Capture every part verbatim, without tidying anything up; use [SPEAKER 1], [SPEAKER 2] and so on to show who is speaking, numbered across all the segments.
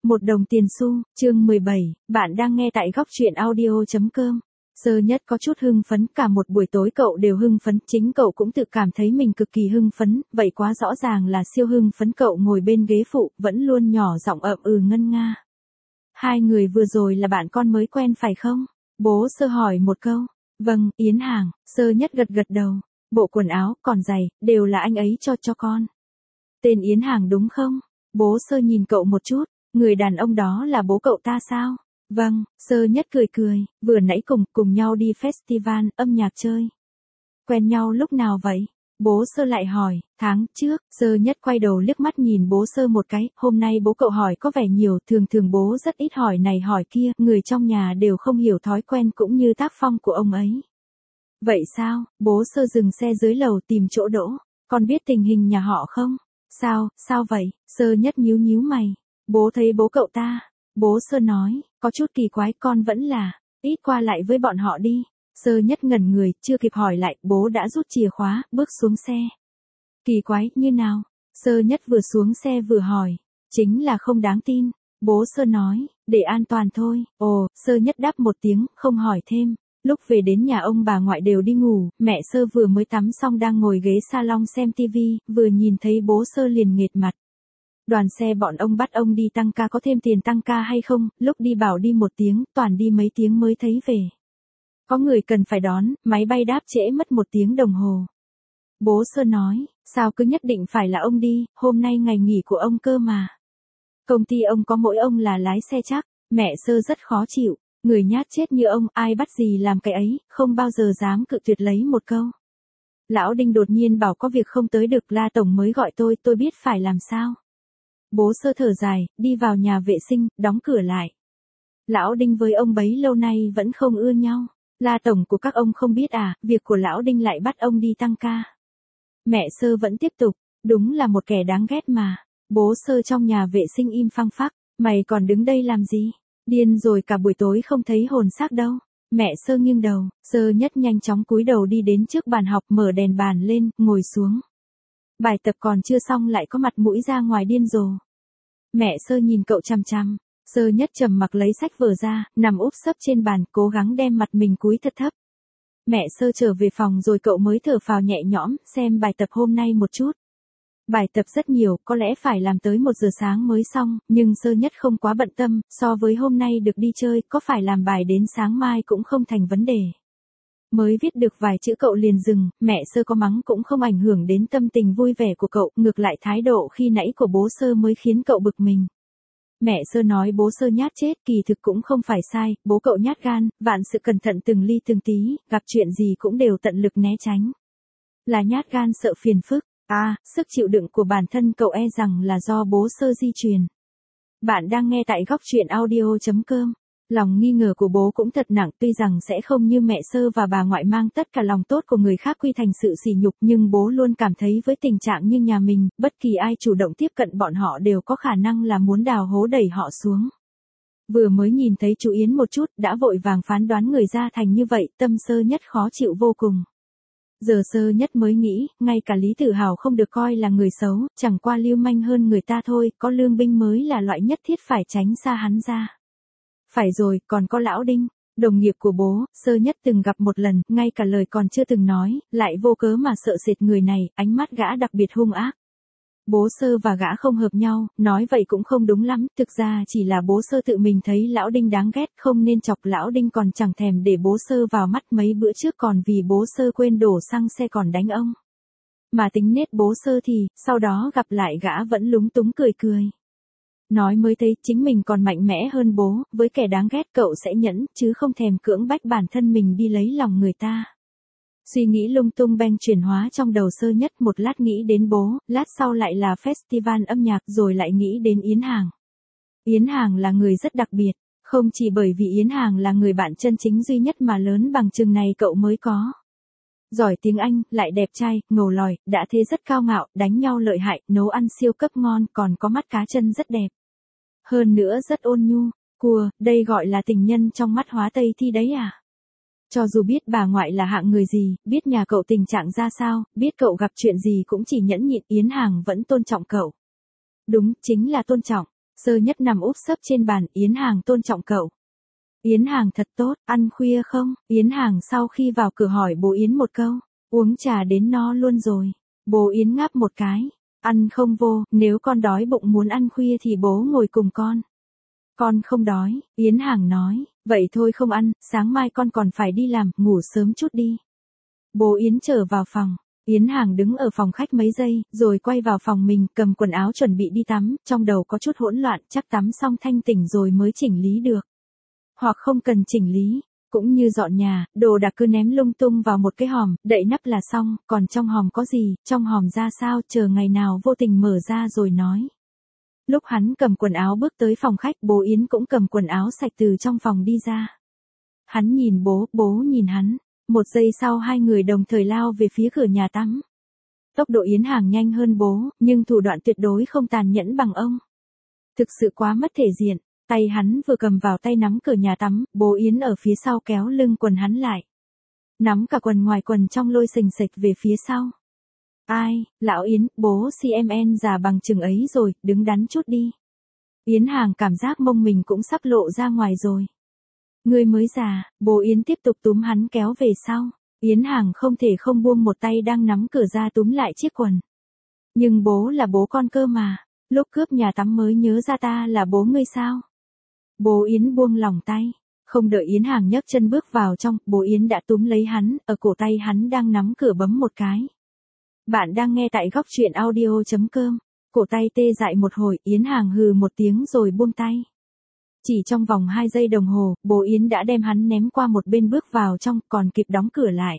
[SPEAKER 1] Một đồng tiền xu, chương mười bảy, bạn đang nghe tại góc truyện audio chấm com. Sơ Nhất có chút hưng phấn, cả một buổi tối cậu đều hưng phấn, chính cậu cũng tự cảm thấy mình cực kỳ hưng phấn, vậy quá rõ ràng là siêu hưng phấn. Cậu ngồi bên ghế phụ, vẫn luôn nhỏ giọng ậm ừ ngân nga. Hai người vừa rồi là bạn con mới quen phải không? Bố Sơ hỏi một câu. Vâng, Yến Hàng, Sơ Nhất gật gật đầu. Bộ quần áo, còn giày, đều là anh ấy cho cho con. Tên Yến Hàng đúng không? Bố Sơ nhìn cậu một chút. Người đàn ông đó là bố cậu ta sao? Vâng, Sơ Nhất cười cười, vừa nãy cùng cùng nhau đi festival âm nhạc chơi. Quen nhau lúc nào vậy? Bố Sơ lại hỏi. Tháng trước. Sơ Nhất quay đầu liếc mắt nhìn bố Sơ một cái, hôm nay bố cậu hỏi có vẻ nhiều, thường thường bố rất ít hỏi này hỏi kia, người trong nhà đều không hiểu thói quen cũng như tác phong của ông ấy. Vậy sao? Bố Sơ dừng xe dưới lầu tìm chỗ đỗ. Con biết tình hình nhà họ không? Sao, sao vậy? Sơ Nhất nhíu nhíu mày. Bố thấy bố cậu ta. Bố Sơ nói, có chút kỳ quái, con vẫn là, ít qua lại với bọn họ đi. Sơ Nhất ngẩn người, chưa kịp hỏi lại, bố đã rút chìa khóa, bước xuống xe. Kỳ quái, như nào? Sơ Nhất vừa xuống xe vừa hỏi. Chính là không đáng tin. Bố Sơ nói, để an toàn thôi. Ồ, Sơ Nhất đáp một tiếng, không hỏi thêm. Lúc về đến nhà ông bà ngoại đều đi ngủ, mẹ Sơ vừa mới tắm xong đang ngồi ghế salon xem tivi, vừa nhìn thấy bố Sơ liền nghệt mặt. Đoàn xe bọn ông bắt ông đi tăng ca, có thêm tiền tăng ca hay không, lúc đi bảo đi một tiếng, toàn đi mấy tiếng mới thấy về. Có người cần phải đón, máy bay đáp trễ mất một tiếng đồng hồ. Bố Sơ nói, sao cứ nhất định phải là ông đi, hôm nay ngày nghỉ của ông cơ mà. Công ty ông có mỗi ông là lái xe chắc. Mẹ Sơ rất khó chịu, người nhát chết như ông, ai bắt gì làm cái ấy, không bao giờ dám cự tuyệt lấy một câu. Lão Đinh đột nhiên bảo có việc không tới được, La Tổng mới gọi tôi, tôi biết phải làm sao. Bố Sơ thở dài, đi vào nhà vệ sinh, đóng cửa lại. Lão Đinh với ông bấy lâu nay vẫn không ưa nhau. La Tổng của các ông không biết à, việc của Lão Đinh lại bắt ông đi tăng ca. Mẹ Sơ vẫn tiếp tục, đúng là một kẻ đáng ghét mà. Bố Sơ trong nhà vệ sinh im phăng phắc, mày còn đứng đây làm gì? Điên rồi, cả buổi tối không thấy hồn xác đâu. Mẹ Sơ nghiêng đầu, Sơ Nhất nhanh chóng cúi đầu đi đến trước bàn học, mở đèn bàn lên, ngồi xuống. Bài tập còn chưa xong lại có mặt mũi ra ngoài điên rồ. Mẹ Sơ nhìn cậu chằm chằm. Sơ Nhất trầm mặc lấy sách vở ra, nằm úp sấp trên bàn, cố gắng đem mặt mình cúi thật thấp. Mẹ Sơ trở về phòng rồi cậu mới thở phào nhẹ nhõm, xem bài tập hôm nay một chút. Bài tập rất nhiều, có lẽ phải làm tới một giờ sáng mới xong, nhưng Sơ Nhất không quá bận tâm, so với hôm nay được đi chơi, có phải làm bài đến sáng mai cũng không thành vấn đề. Mới viết được vài chữ cậu liền dừng, mẹ Sơ có mắng cũng không ảnh hưởng đến tâm tình vui vẻ của cậu, ngược lại thái độ khi nãy của bố Sơ mới khiến cậu bực mình. Mẹ Sơ nói bố Sơ nhát chết, kỳ thực cũng không phải sai, bố cậu nhát gan, vạn sự cẩn thận từng ly từng tí, gặp chuyện gì cũng đều tận lực né tránh. Là nhát gan sợ phiền phức, à, sức chịu đựng của bản thân cậu e rằng là do bố Sơ di truyền. Bạn đang nghe tại góc truyện audio chấm com. Lòng nghi ngờ của bố cũng thật nặng, tuy rằng sẽ không như mẹ Sơ và bà ngoại mang tất cả lòng tốt của người khác quy thành sự sỉ nhục, nhưng bố luôn cảm thấy với tình trạng như nhà mình, bất kỳ ai chủ động tiếp cận bọn họ đều có khả năng là muốn đào hố đẩy họ xuống. Vừa mới nhìn thấy chú Yến một chút, đã vội vàng phán đoán người ra thành như vậy, tâm Sơ Nhất khó chịu vô cùng. Giờ Sơ Nhất mới nghĩ, ngay cả Lý Tử Hào không được coi là người xấu, chẳng qua lưu manh hơn người ta thôi, có Lương Binh mới là loại nhất thiết phải tránh xa hắn ra. Phải rồi, còn có Lão Đinh, đồng nghiệp của bố, Sơ Nhất từng gặp một lần, ngay cả lời còn chưa từng nói, lại vô cớ mà sợ sệt người này, ánh mắt gã đặc biệt hung ác. Bố Sơ và gã không hợp nhau, nói vậy cũng không đúng lắm, thực ra chỉ là bố Sơ tự mình thấy Lão Đinh đáng ghét, không nên chọc Lão Đinh, còn chẳng thèm để bố Sơ vào mắt, mấy bữa trước còn vì bố Sơ quên đổ xăng xe còn đánh ông. Mà tính nết bố Sơ thì, sau đó gặp lại gã vẫn lúng túng cười cười. Nói mới thấy chính mình còn mạnh mẽ hơn bố, với kẻ đáng ghét cậu sẽ nhẫn, chứ không thèm cưỡng bách bản thân mình đi lấy lòng người ta. Suy nghĩ lung tung beng chuyển hóa trong đầu Sơ Nhất, một lát nghĩ đến bố, lát sau lại là festival âm nhạc, rồi lại nghĩ đến Yến Hàng. Yến Hàng là người rất đặc biệt, không chỉ bởi vì Yến Hàng là người bạn chân chính duy nhất mà lớn bằng chừng này cậu mới có. Giỏi tiếng Anh, lại đẹp trai, ngầu lòi, đã thế rất cao ngạo, đánh nhau lợi hại, nấu ăn siêu cấp ngon, còn có mắt cá chân rất đẹp. Hơn nữa rất ôn nhu, cua, đây gọi là tình nhân trong mắt Hóa Tây Thi đấy à? Cho dù biết bà ngoại là hạng người gì, biết nhà cậu tình trạng ra sao, biết cậu gặp chuyện gì cũng chỉ nhẫn nhịn, Yến Hàng vẫn tôn trọng cậu. Đúng, chính là tôn trọng. Sơ Nhất nằm úp sấp trên bàn, Yến Hàng tôn trọng cậu. Yến Hàng thật tốt, ăn khuya không? Yến Hàng sau khi vào cửa hỏi bố Yến một câu, uống trà đến no luôn rồi. Bố Yến ngáp một cái, ăn không vô, nếu con đói bụng muốn ăn khuya thì bố ngồi cùng con. Con không đói, Yến Hàng nói, vậy thôi không ăn, sáng mai con còn phải đi làm, ngủ sớm chút đi. Bố Yến trở vào phòng, Yến Hàng đứng ở phòng khách mấy giây, rồi quay vào phòng mình, cầm quần áo chuẩn bị đi tắm, trong đầu có chút hỗn loạn, chắc tắm xong thanh tỉnh rồi mới chỉnh lý được. Hoặc không cần chỉnh lý, cũng như dọn nhà, đồ đạc cứ ném lung tung vào một cái hòm, đậy nắp là xong, còn trong hòm có gì, trong hòm ra sao, chờ ngày nào vô tình mở ra rồi nói. Lúc hắn cầm quần áo bước tới phòng khách, bố Yến cũng cầm quần áo sạch từ trong phòng đi ra. Hắn nhìn bố, bố nhìn hắn. Một giây sau hai người đồng thời lao về phía cửa nhà tắm. Tốc độ Yến Hàng nhanh hơn bố, nhưng thủ đoạn tuyệt đối không tàn nhẫn bằng ông. Thực sự quá mất thể diện, tay hắn vừa cầm vào tay nắm cửa nhà tắm, bố Yến ở phía sau kéo lưng quần hắn lại. Nắm cả quần ngoài quần trong lôi sình sịch về phía sau. Ai, lão Yến, bố xê em en già bằng chừng ấy rồi, đứng đắn chút đi. Yến Hàng cảm giác mông mình cũng sắp lộ ra ngoài rồi. Ngươi mới già, bố Yến tiếp tục túm hắn kéo về sau. Yến Hàng không thể không buông một tay đang nắm cửa ra túm lại chiếc quần. Nhưng bố là bố con cơ mà, lúc cướp nhà tắm mới nhớ ra ta là bố ngươi sao. Bố Yến buông lỏng tay, không đợi Yến Hàng nhấc chân bước vào trong, bố Yến đã túm lấy hắn, ở cổ tay hắn đang nắm cửa bấm một cái. Bạn đang nghe tại góc truyện audio chấm com, cổ tay tê dại một hồi, Yến Hàng hừ một tiếng rồi buông tay. Chỉ trong vòng hai giây đồng hồ, bố Yến đã đem hắn ném qua một bên bước vào trong, còn kịp đóng cửa lại.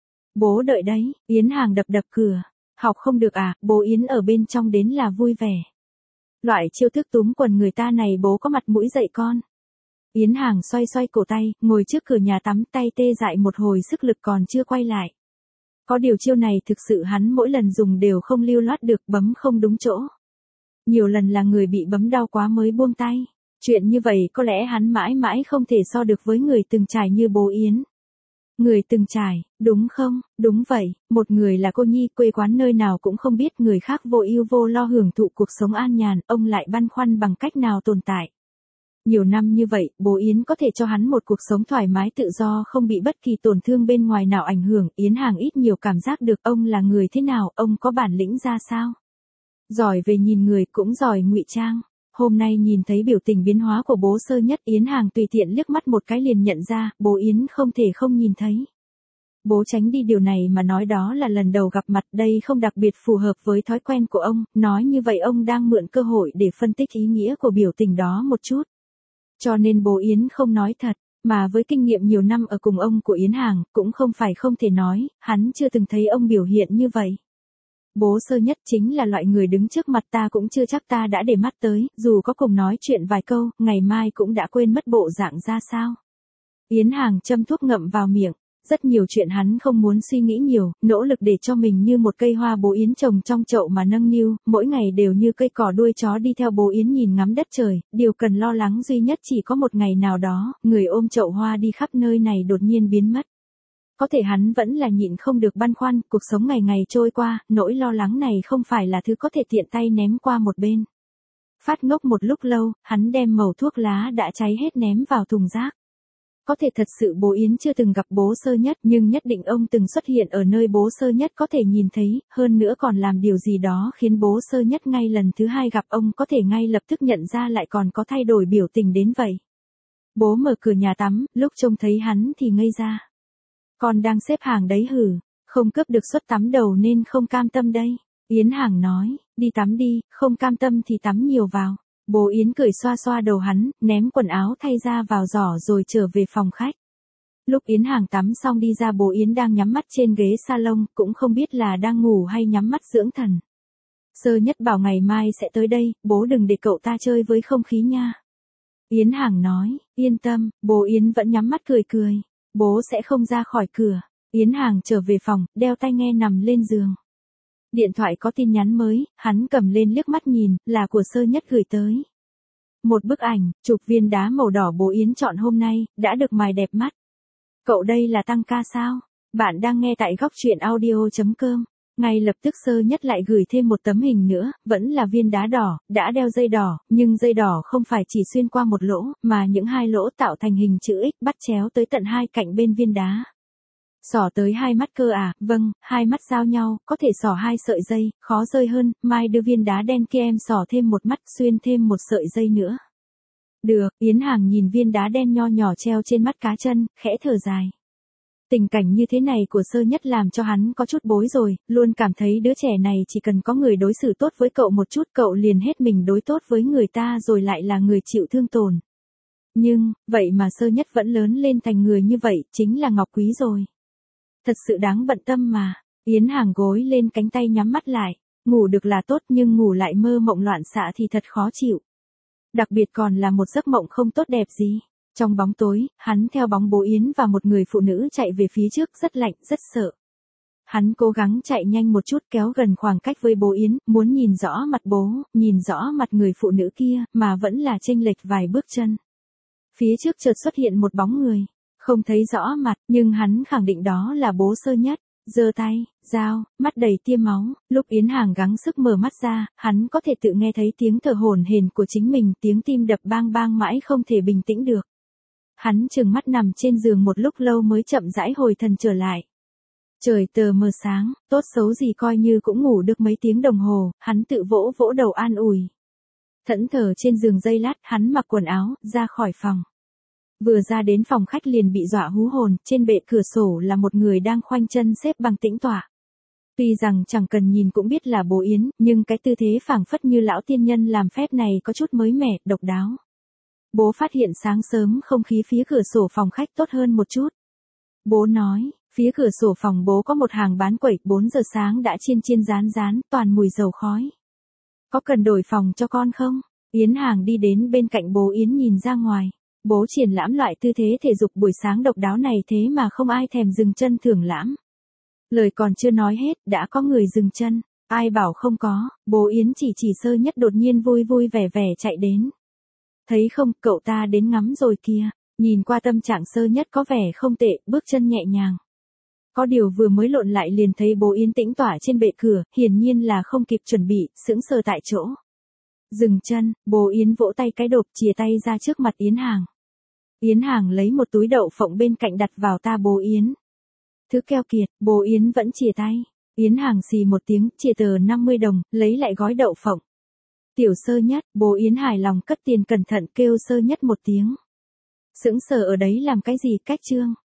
[SPEAKER 1] Bố đợi đấy, Yến Hàng đập đập cửa. Học không được à, bố Yến ở bên trong đến là vui vẻ. Loại chiêu thức túm quần người ta này bố có mặt mũi dạy con. Yến Hàng xoay xoay cổ tay, ngồi trước cửa nhà tắm, tay tê dại một hồi, sức lực còn chưa quay lại. Có điều chiêu này thực sự hắn mỗi lần dùng đều không lưu loát được, bấm không đúng chỗ. Nhiều lần là người bị bấm đau quá mới buông tay. Chuyện như vậy có lẽ hắn mãi mãi không thể so được với người từng trải như bố Yến. Người từng trải, đúng không? Đúng vậy, một người là cô nhi quê quán nơi nào cũng không biết, người khác vô ưu vô lo hưởng thụ cuộc sống an nhàn, ông lại băn khoăn bằng cách nào tồn tại. Nhiều năm như vậy, bố Yến có thể cho hắn một cuộc sống thoải mái tự do, không bị bất kỳ tổn thương bên ngoài nào ảnh hưởng. Yến Hàng ít nhiều cảm giác được ông là người thế nào, ông có bản lĩnh ra sao. Giỏi về nhìn người, cũng giỏi ngụy trang. Hôm nay nhìn thấy biểu tình biến hóa của bố Sơ Nhất, Yến Hàng tùy tiện liếc mắt một cái liền nhận ra, bố Yến không thể không nhìn thấy. Bố tránh đi điều này mà nói đó là lần đầu gặp mặt, đây không đặc biệt phù hợp với thói quen của ông, nói như vậy ông đang mượn cơ hội để phân tích ý nghĩa của biểu tình đó một chút. Cho nên bố Yến không nói thật, mà với kinh nghiệm nhiều năm ở cùng ông của Yến Hàng, cũng không phải không thể nói, hắn chưa từng thấy ông biểu hiện như vậy. Bố Sơ Nhất chính là loại người đứng trước mặt ta cũng chưa chắc ta đã để mắt tới, dù có cùng nói chuyện vài câu, ngày mai cũng đã quên mất bộ dạng ra sao. Yến Hàng châm thuốc ngậm vào miệng, rất nhiều chuyện hắn không muốn suy nghĩ nhiều, nỗ lực để cho mình như một cây hoa bố Yến trồng trong chậu mà nâng niu, mỗi ngày đều như cây cỏ đuôi chó đi theo bố Yến nhìn ngắm đất trời, điều cần lo lắng duy nhất chỉ có một ngày nào đó, người ôm chậu hoa đi khắp nơi này đột nhiên biến mất. Có thể hắn vẫn là nhịn không được băn khoăn, cuộc sống ngày ngày trôi qua, nỗi lo lắng này không phải là thứ có thể tiện tay ném qua một bên. Phát ngốc một lúc lâu, hắn đem mẩu thuốc lá đã cháy hết ném vào thùng rác. Có thể thật sự bố Yến chưa từng gặp bố Sơ Nhất, nhưng nhất định ông từng xuất hiện ở nơi bố Sơ Nhất có thể nhìn thấy, hơn nữa còn làm điều gì đó khiến bố Sơ Nhất ngay lần thứ hai gặp ông có thể ngay lập tức nhận ra lại còn có thay đổi biểu tình đến vậy. Bố mở cửa nhà tắm, lúc trông thấy hắn thì ngây ra. Con đang xếp hàng đấy hử, không cướp được suất tắm đầu nên không cam tâm đây. Yến Hàng nói, đi tắm đi, không cam tâm thì tắm nhiều vào. Bố Yến cười xoa xoa đầu hắn, ném quần áo thay ra vào giỏ rồi trở về phòng khách. Lúc Yến Hàng tắm xong đi ra, bố Yến đang nhắm mắt trên ghế salon, cũng không biết là đang ngủ hay nhắm mắt dưỡng thần. Sơ Nhất bảo ngày mai sẽ tới đây, bố đừng để cậu ta chơi với không khí nha. Yến Hàng nói, yên tâm, bố Yến vẫn nhắm mắt cười cười. Bố sẽ không ra khỏi cửa. Yến Hàng trở về phòng, đeo tai nghe nằm lên giường. Điện thoại có tin nhắn mới, hắn cầm lên liếc mắt nhìn, là của Sơ Nhất gửi tới. Một bức ảnh, chụp viên đá màu đỏ bố Yến chọn hôm nay, đã được mài đẹp mắt. Cậu đây là tăng ca sao? Bạn đang nghe tại góc truyện audio chấm com. Ngay lập tức Sơ Nhất lại gửi thêm một tấm hình nữa, vẫn là viên đá đỏ, đã đeo dây đỏ, nhưng dây đỏ không phải chỉ xuyên qua một lỗ, mà những hai lỗ tạo thành hình chữ X bắt chéo tới tận hai cạnh bên viên đá. Xỏ tới hai mắt cơ à, vâng, hai mắt giao nhau, có thể xỏ hai sợi dây, khó rơi hơn, mai đưa viên đá đen kia em xỏ thêm một mắt, xuyên thêm một sợi dây nữa. Được, Yến Hàng nhìn viên đá đen nho nhỏ treo trên mắt cá chân, khẽ thở dài. Tình cảnh như thế này của Sơ Nhất làm cho hắn có chút bối rồi, luôn cảm thấy đứa trẻ này chỉ cần có người đối xử tốt với cậu một chút cậu liền hết mình đối tốt với người ta rồi lại là người chịu thương tổn. Nhưng, vậy mà Sơ Nhất vẫn lớn lên thành người như vậy, chính là Ngọc Quý rồi. Thật sự đáng bận tâm mà. Yến Hàng gối lên cánh tay nhắm mắt lại, ngủ được là tốt nhưng ngủ lại mơ mộng loạn xạ thì thật khó chịu. Đặc biệt còn là một giấc mộng không tốt đẹp gì. Trong bóng tối, hắn theo bóng bố Yến và một người phụ nữ chạy về phía trước rất lạnh, rất sợ. Hắn cố gắng chạy nhanh một chút kéo gần khoảng cách với bố Yến, muốn nhìn rõ mặt bố, nhìn rõ mặt người phụ nữ kia, mà vẫn là chênh lệch vài bước chân. Phía trước chợt xuất hiện một bóng người. Không thấy rõ mặt, nhưng hắn khẳng định đó là bố Sơ Nhất. Giơ tay, dao, mắt đầy tia máu, lúc Yến Hàng gắng sức mở mắt ra, hắn có thể tự nghe thấy tiếng thở hổn hển của chính mình, tiếng tim đập bang bang mãi không thể bình tĩnh được. Hắn trừng mắt nằm trên giường một lúc lâu mới chậm rãi hồi thần trở lại. Trời tờ mờ sáng, tốt xấu gì coi như cũng ngủ được mấy tiếng đồng hồ, hắn tự vỗ vỗ đầu an ủi. Thẫn thờ trên giường giây lát, hắn mặc quần áo, ra khỏi phòng. Vừa ra đến phòng khách liền bị dọa hú hồn, trên bệ cửa sổ là một người đang khoanh chân xếp bằng tĩnh tọa. Tuy rằng chẳng cần nhìn cũng biết là bố Yến, nhưng cái tư thế phảng phất như lão tiên nhân làm phép này có chút mới mẻ, độc đáo. Bố phát hiện sáng sớm không khí phía cửa sổ phòng khách tốt hơn một chút. Bố nói, phía cửa sổ phòng bố có một hàng bán quẩy, bốn giờ sáng đã chiên chiên rán rán, toàn mùi dầu khói. Có cần đổi phòng cho con không? Yến Hàng đi đến bên cạnh bố Yến nhìn ra ngoài. Bố triển lãm loại tư thế thể dục buổi sáng độc đáo này thế mà không ai thèm dừng chân thưởng lãm. Lời còn chưa nói hết, đã có người dừng chân. Ai bảo không có, bố Yến chỉ chỉ Sơ Nhất đột nhiên vui vui vẻ vẻ chạy đến. Thấy không, cậu ta đến ngắm rồi kìa. Nhìn qua tâm trạng Sơ Nhất có vẻ không tệ, bước chân nhẹ nhàng. Có điều vừa mới lộn lại liền thấy bố Yến tĩnh tỏa trên bệ cửa, hiển nhiên là không kịp chuẩn bị, sững sờ tại chỗ. Dừng chân, bố Yến vỗ tay cái đột, chìa tay ra trước mặt Yến Hàng. Yến Hàng lấy một túi đậu phộng bên cạnh đặt vào ta bố Yến. Thứ keo kiệt, bố Yến vẫn chìa tay. Yến Hàng xì một tiếng, chìa tờ năm mươi đồng, lấy lại gói đậu phộng. Tiểu Sơ Nhất, bố Yến hài lòng cất tiền cẩn thận kêu Sơ Nhất một tiếng. Sững sờ ở đấy làm cái gì, cách trương.